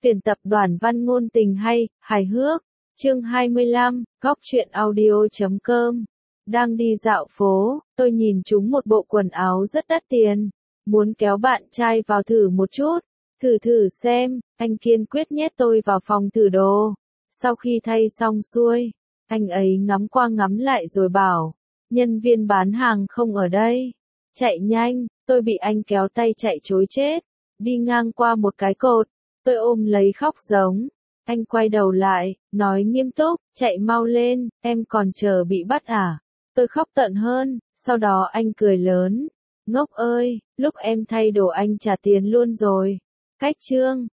Tuyển tập đoàn văn ngôn tình hay, hài hước. Chương 25, góc truyện audio.com. Đang đi dạo phố, tôi nhìn trúng một bộ quần áo rất đắt tiền. Muốn kéo bạn trai vào thử một chút. Thử xem, anh kiên quyết nhét tôi vào phòng thử đồ. Sau khi thay xong xuôi, anh ấy ngắm qua ngắm lại rồi bảo, nhân viên bán hàng không ở đây. Chạy nhanh, tôi bị anh kéo tay chạy trối chết. Đi ngang qua một cái cột, tôi ôm lấy khóc giống. Anh quay đầu lại, nói nghiêm túc, chạy mau lên, em còn chờ bị bắt à? Tôi khóc tận hơn, sau đó anh cười lớn. Ngốc ơi, lúc em thay đồ anh trả tiền luôn rồi. Cách chương,